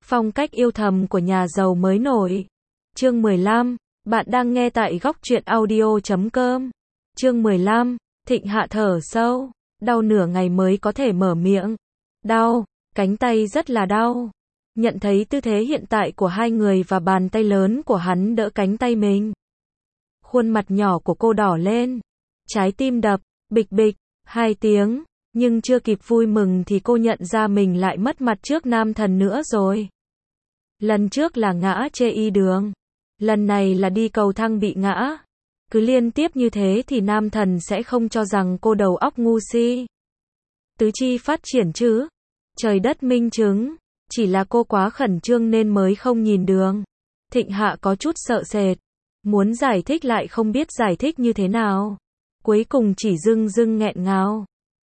Phong cách yêu thầm của nhà giàu mới nổi. Chương 15. Bạn đang nghe tại góc truyện audio.com. Chương 15. Thịnh Hạ thở sâu. Đau nửa ngày mới có thể mở miệng. Đau, cánh tay rất là đau. Nhận thấy tư thế hiện tại của hai người và bàn tay lớn của hắn đỡ cánh tay mình. Khuôn mặt nhỏ của cô đỏ lên. Trái tim đập, bịch bịch, 2 tiếng. Nhưng chưa kịp vui mừng thì cô nhận ra mình lại mất mặt trước nam thần nữa rồi. Lần trước là ngã chê y đường. Lần này là đi cầu thang bị ngã. Cứ liên tiếp như thế thì nam thần sẽ không cho rằng cô đầu óc ngu si. Tứ chi phát triển chứ. Trời đất minh chứng. Chỉ là cô quá khẩn trương nên mới không nhìn đường. Thịnh Hạ có chút sợ sệt. Muốn giải thích lại không biết giải thích như thế nào. Cuối cùng chỉ dưng nghẹn ngào.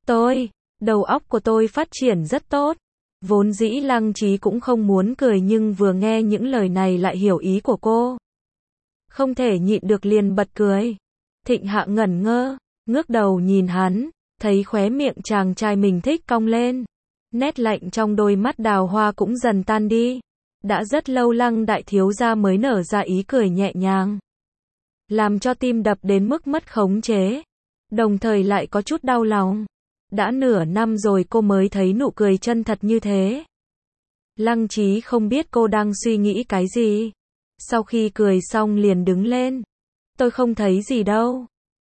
Đầu óc của tôi phát triển rất tốt. Vốn dĩ Lăng Chí cũng không muốn cười nhưng vừa nghe những lời này lại hiểu ý của cô. Không thể nhịn được liền bật cười. Thịnh Hạ ngẩn ngơ, ngước đầu nhìn hắn, thấy khóe miệng chàng trai mình thích cong lên. Nét lạnh trong đôi mắt đào hoa cũng dần tan đi. Đã rất lâu Lăng đại thiếu gia mới nở ra ý cười nhẹ nhàng. Làm cho tim đập đến mức mất khống chế. Đồng thời lại có chút đau lòng. Đã nửa năm rồi cô mới thấy nụ cười chân thật như thế. Lăng Chí không biết cô đang suy nghĩ cái gì. Sau khi cười xong liền đứng lên. Tôi không thấy gì đâu.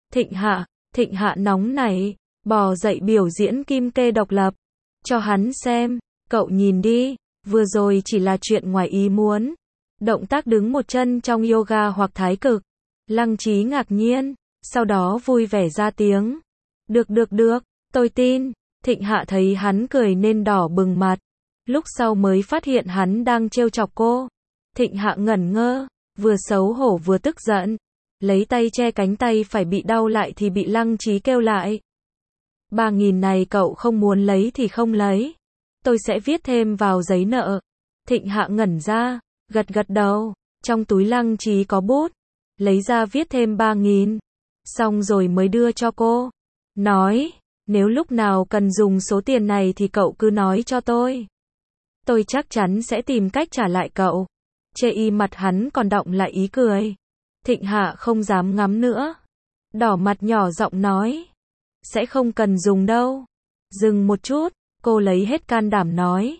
Thịnh Hạ nóng nảy, bò dậy biểu diễn kim kê độc lập. Cho hắn xem, cậu nhìn đi, vừa rồi chỉ là chuyện ngoài ý muốn. Động tác đứng một chân trong yoga hoặc thái cực. Lăng Chí ngạc nhiên, sau đó vui vẻ ra tiếng. Được, tôi tin. Thịnh Hạ thấy hắn cười nên đỏ bừng mặt. Lúc sau mới phát hiện hắn đang trêu chọc cô. Thịnh Hạ ngẩn ngơ, vừa xấu hổ vừa tức giận. Lấy tay che cánh tay phải bị đau lại thì bị Lăng Chí kêu lại. 3.000 này cậu không muốn lấy thì không lấy. Tôi sẽ viết thêm vào giấy nợ. Thịnh Hạ ngẩn ra, gật đầu. Trong túi Lăng Chí có bút. Lấy ra viết thêm 3.000. Xong rồi mới đưa cho cô. Nói, nếu lúc nào cần dùng số tiền này thì cậu cứ nói cho tôi. Tôi chắc chắn sẽ tìm cách trả lại cậu. Chê y mặt hắn còn đọng lại ý cười. Thịnh Hạ không dám ngắm nữa. Đỏ mặt nhỏ giọng nói. Sẽ không cần dùng đâu. Dừng một chút, cô lấy hết can đảm nói.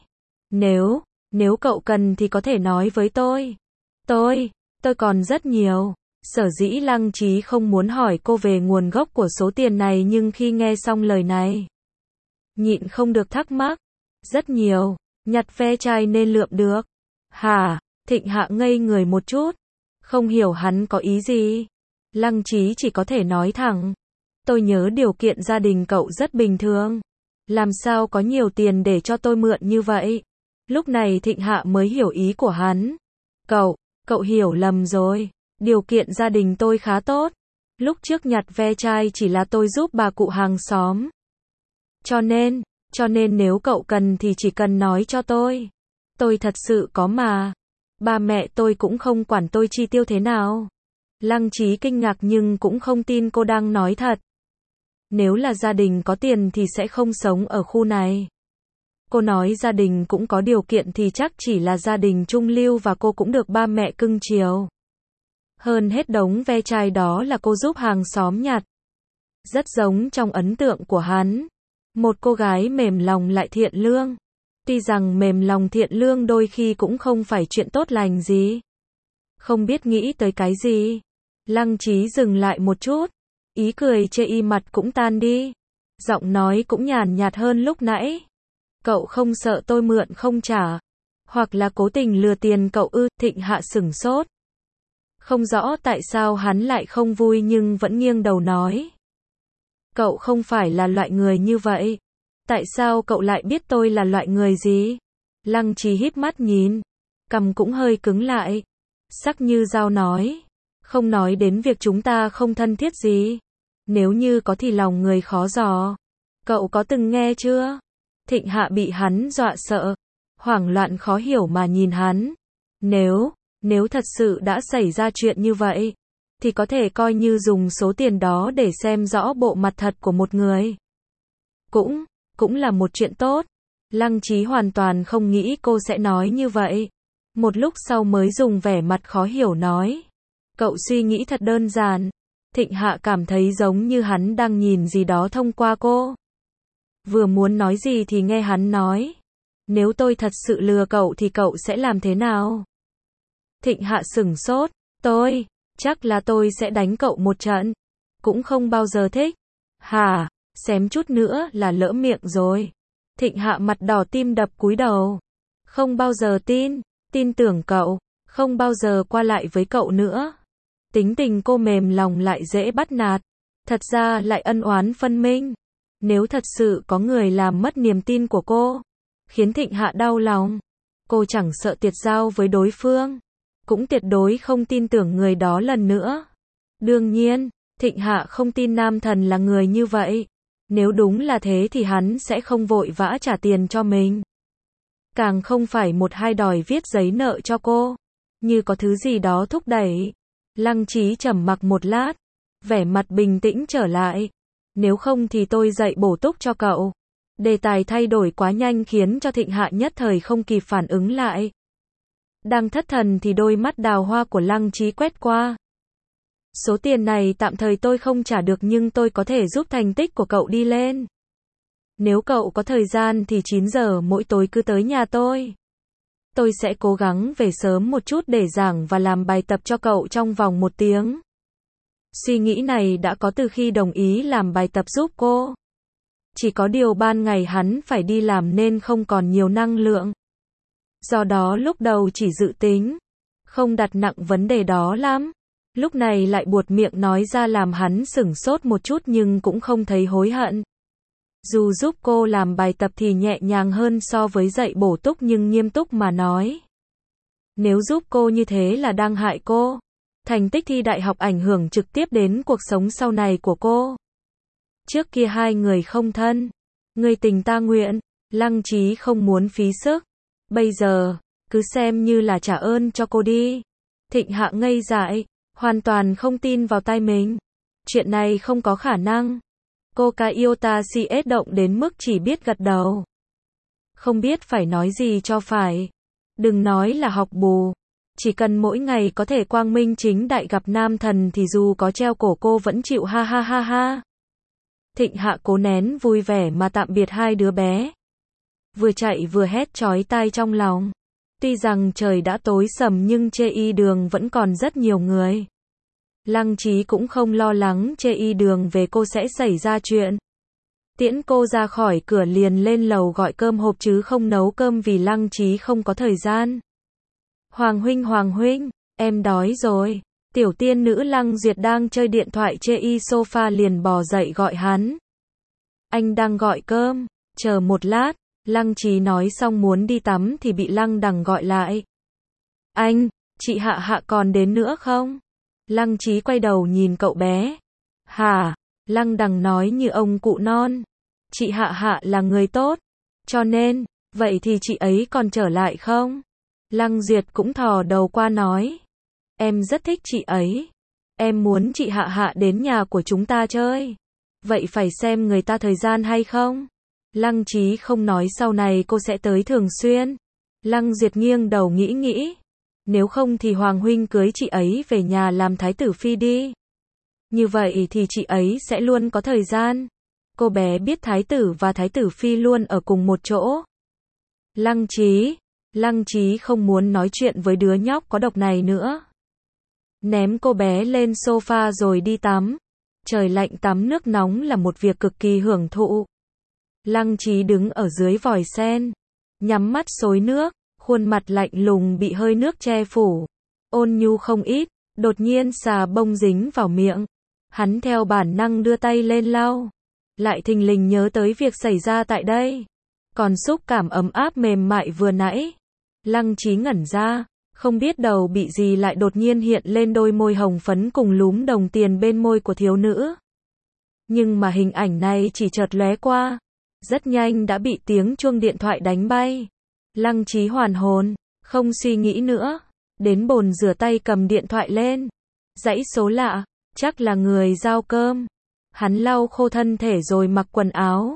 Nếu cậu cần thì có thể nói với tôi. Tôi còn rất nhiều. Sở dĩ Lăng Chí không muốn hỏi cô về nguồn gốc của số tiền này nhưng khi nghe xong lời này. Nhịn không được thắc mắc. Rất nhiều, nhặt ve chai nên lượm được. Hả? Thịnh Hạ ngây người một chút. Không hiểu hắn có ý gì. Lăng Chí chỉ có thể nói thẳng. Tôi nhớ điều kiện gia đình cậu rất bình thường. Làm sao có nhiều tiền để cho tôi mượn như vậy? Lúc này Thịnh Hạ mới hiểu ý của hắn. Cậu hiểu lầm rồi. Điều kiện gia đình tôi khá tốt. Lúc trước nhặt ve chai chỉ là tôi giúp bà cụ hàng xóm. Cho nên nếu cậu cần thì chỉ cần nói cho tôi. Tôi thật sự có mà. Ba mẹ tôi cũng không quản tôi chi tiêu thế nào. Lăng Chí kinh ngạc nhưng cũng không tin cô đang nói thật. Nếu là gia đình có tiền thì sẽ không sống ở khu này. Cô nói gia đình cũng có điều kiện thì chắc chỉ là gia đình trung lưu và cô cũng được ba mẹ cưng chiều. Hơn hết đống ve chai đó là cô giúp hàng xóm nhặt. Rất giống trong ấn tượng của hắn. Một cô gái mềm lòng lại thiện lương. Tuy rằng mềm lòng thiện lương đôi khi cũng không phải chuyện tốt lành gì. Không biết nghĩ tới cái gì. Lăng Chí dừng lại một chút. Ý cười chê y mặt cũng tan đi. Giọng nói cũng nhàn nhạt hơn lúc nãy. Cậu không sợ tôi mượn không trả. Hoặc là cố tình lừa tiền cậu ư? Thịnh Hạ sửng sốt. Không rõ tại sao hắn lại không vui nhưng vẫn nghiêng đầu nói. Cậu không phải là loại người như vậy. Tại sao cậu lại biết tôi là loại người gì? Lăng Chí híp mắt nhìn. Cằm cũng hơi cứng lại. Sắc như dao nói. Không nói đến việc chúng ta không thân thiết gì. Nếu như có thì lòng người khó dò. Cậu có từng nghe chưa? Thịnh Hạ bị hắn dọa sợ. Hoảng loạn khó hiểu mà nhìn hắn. Nếu thật sự đã xảy ra chuyện như vậy, thì có thể coi như dùng số tiền đó để xem rõ bộ mặt thật của một người. Cũng là một chuyện tốt. Lăng Chí hoàn toàn không nghĩ cô sẽ nói như vậy. Một lúc sau mới dùng vẻ mặt khó hiểu nói. Cậu suy nghĩ thật đơn giản. Thịnh Hạ cảm thấy giống như hắn đang nhìn gì đó thông qua cô. Vừa muốn nói gì thì nghe hắn nói. Nếu tôi thật sự lừa cậu thì cậu sẽ làm thế nào? Thịnh Hạ sửng sốt. Chắc là tôi sẽ đánh cậu một trận. Cũng không bao giờ thích. Hả? Xém chút nữa là lỡ miệng rồi. Thịnh Hạ mặt đỏ tim đập cúi đầu. Không bao giờ tin tưởng cậu, không bao giờ qua lại với cậu nữa. Tính tình cô mềm lòng lại dễ bắt nạt. Thật ra lại ân oán phân minh. Nếu thật sự có người làm mất niềm tin của cô, khiến Thịnh Hạ đau lòng, cô chẳng sợ tuyệt giao với đối phương, cũng tuyệt đối không tin tưởng người đó lần nữa. Đương nhiên, Thịnh Hạ không tin nam thần là người như vậy. Nếu đúng là thế thì hắn sẽ không vội vã trả tiền cho mình. Càng không phải một hai đòi viết giấy nợ cho cô. Như có thứ gì đó thúc đẩy. Lăng Chí trầm mặc một lát. Vẻ mặt bình tĩnh trở lại. Nếu không thì tôi dạy bổ túc cho cậu. Đề tài thay đổi quá nhanh khiến cho Thịnh Hạ nhất thời không kịp phản ứng lại. Đang thất thần thì đôi mắt đào hoa của Lăng Chí quét qua. Số tiền này tạm thời tôi không trả được nhưng tôi có thể giúp thành tích của cậu đi lên. Nếu cậu có thời gian thì 9 giờ mỗi tối cứ tới nhà tôi. Tôi sẽ cố gắng về sớm một chút để giảng và làm bài tập cho cậu trong vòng 1 tiếng. Suy nghĩ này đã có từ khi đồng ý làm bài tập giúp cô. Chỉ có điều ban ngày hắn phải đi làm nên không còn nhiều năng lượng. Do đó lúc đầu chỉ dự tính không đặt nặng vấn đề đó lắm. Lúc này lại buột miệng nói ra làm hắn sửng sốt một chút nhưng cũng không thấy hối hận. Dù giúp cô làm bài tập thì nhẹ nhàng hơn so với dạy bổ túc nhưng nghiêm túc mà nói. Nếu giúp cô như thế là đang hại cô. Thành tích thi đại học ảnh hưởng trực tiếp đến cuộc sống sau này của cô. Trước kia hai người không thân. Người tình ta nguyện. Lăng Chí không muốn phí sức. Bây giờ, cứ xem như là trả ơn cho cô đi. Thịnh Hạ ngây dại. Hoàn toàn không tin vào tai mình. Chuyện này không có khả năng. Cô Kaiota CS động đến mức chỉ biết gật đầu. Không biết phải nói gì cho phải. Đừng nói là học bù. Chỉ cần mỗi ngày có thể quang minh chính đại gặp nam thần thì dù có treo cổ cô vẫn chịu ha ha ha ha. Thịnh Hạ cố nén vui vẻ mà tạm biệt hai đứa bé. Vừa chạy vừa hét chói tai trong lòng. Tuy rằng trời đã tối sầm nhưng chê y đường vẫn còn rất nhiều người. Lăng Chí cũng không lo lắng chê y đường về cô sẽ xảy ra chuyện. Tiễn cô ra khỏi cửa liền lên lầu gọi cơm hộp chứ không nấu cơm vì Lăng Chí không có thời gian. Hoàng huynh, em đói rồi. Tiểu tiên nữ Lăng Duyệt đang chơi điện thoại chê y sofa liền bò dậy gọi hắn. Anh đang gọi cơm, chờ một lát. Lăng Chí nói xong muốn đi tắm thì bị Lăng Đằng gọi lại. Anh, chị Hạ còn đến nữa không? Lăng Chí quay đầu nhìn cậu bé. Hả? Lăng Đằng nói như ông cụ non. Chị Hạ là người tốt. Cho nên, vậy thì chị ấy còn trở lại không? Lăng Duyệt cũng thò đầu qua nói. Em rất thích chị ấy. Em muốn chị Hạ đến nhà của chúng ta chơi. Vậy phải xem người ta thời gian hay không? Lăng Chí không nói sau này cô sẽ tới thường xuyên. Lăng Duyệt nghiêng đầu nghĩ. Nếu không thì Hoàng huynh cưới chị ấy về nhà làm thái tử phi đi. Như vậy thì chị ấy sẽ luôn có thời gian. Cô bé biết thái tử và thái tử phi luôn ở cùng một chỗ. Lăng Chí không muốn nói chuyện với đứa nhóc có độc này nữa. Ném cô bé lên sofa rồi đi tắm. Trời lạnh tắm nước nóng là một việc cực kỳ hưởng thụ. Lăng Chí đứng ở dưới vòi sen, nhắm mắt xối nước, khuôn mặt lạnh lùng bị hơi nước che phủ. Ôn nhu không ít, đột nhiên xà bông dính vào miệng. Hắn theo bản năng đưa tay lên lau. Lại thình lình nhớ tới việc xảy ra tại đây. Còn xúc cảm ấm áp mềm mại vừa nãy. Lăng Chí ngẩn ra, không biết đầu bị gì lại đột nhiên hiện lên đôi môi hồng phấn cùng lúm đồng tiền bên môi của thiếu nữ. Nhưng mà hình ảnh này chỉ chợt lóe qua. Rất nhanh đã bị tiếng chuông điện thoại đánh bay. Lăng Chí hoàn hồn, không suy nghĩ nữa. Đến bồn rửa tay cầm điện thoại lên. Dãy số lạ, chắc là người giao cơm. Hắn lau khô thân thể rồi mặc quần áo.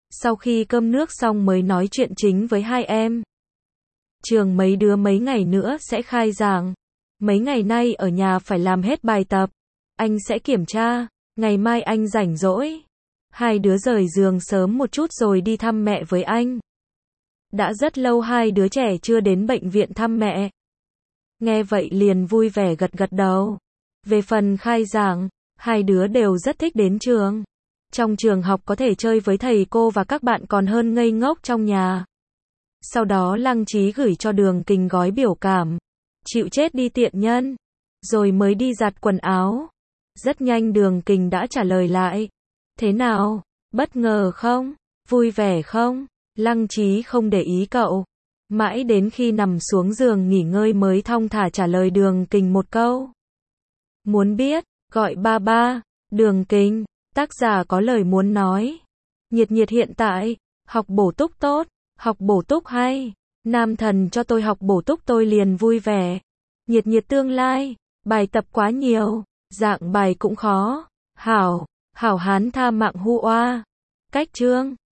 Sau khi cơm nước xong mới nói chuyện chính với hai em. Trường mấy đứa mấy ngày nữa sẽ khai giảng. Mấy ngày nay ở nhà phải làm hết bài tập. Anh sẽ kiểm tra, ngày mai anh rảnh rỗi. Hai đứa rời giường sớm một chút rồi đi thăm mẹ với anh. Đã rất lâu hai đứa trẻ chưa đến bệnh viện thăm mẹ. Nghe vậy liền vui vẻ gật gật đầu. Về phần khai giảng, hai đứa đều rất thích đến trường. Trong trường học có thể chơi với thầy cô và các bạn còn hơn ngây ngốc trong nhà. Sau đó Lăng Trí gửi cho Đường Kình gói biểu cảm. Chịu chết đi tiện nhân. Rồi mới đi giặt quần áo. Rất nhanh Đường Kình đã trả lời lại. Thế nào? Bất ngờ không? Vui vẻ không? Lăng Trí không để ý cậu. Mãi đến khi nằm xuống giường nghỉ ngơi mới thong thả trả lời Đường Kình một câu. Muốn biết, gọi ba ba. Đường Kình, tác giả có lời muốn nói. Nhiệt nhiệt hiện tại, học bổ túc tốt, học bổ túc hay. Nam thần cho tôi học bổ túc tôi liền vui vẻ. Nhiệt nhiệt tương lai, bài tập quá nhiều, dạng bài cũng khó. Hảo, hảo hán tha mạng hu oa. Cách chương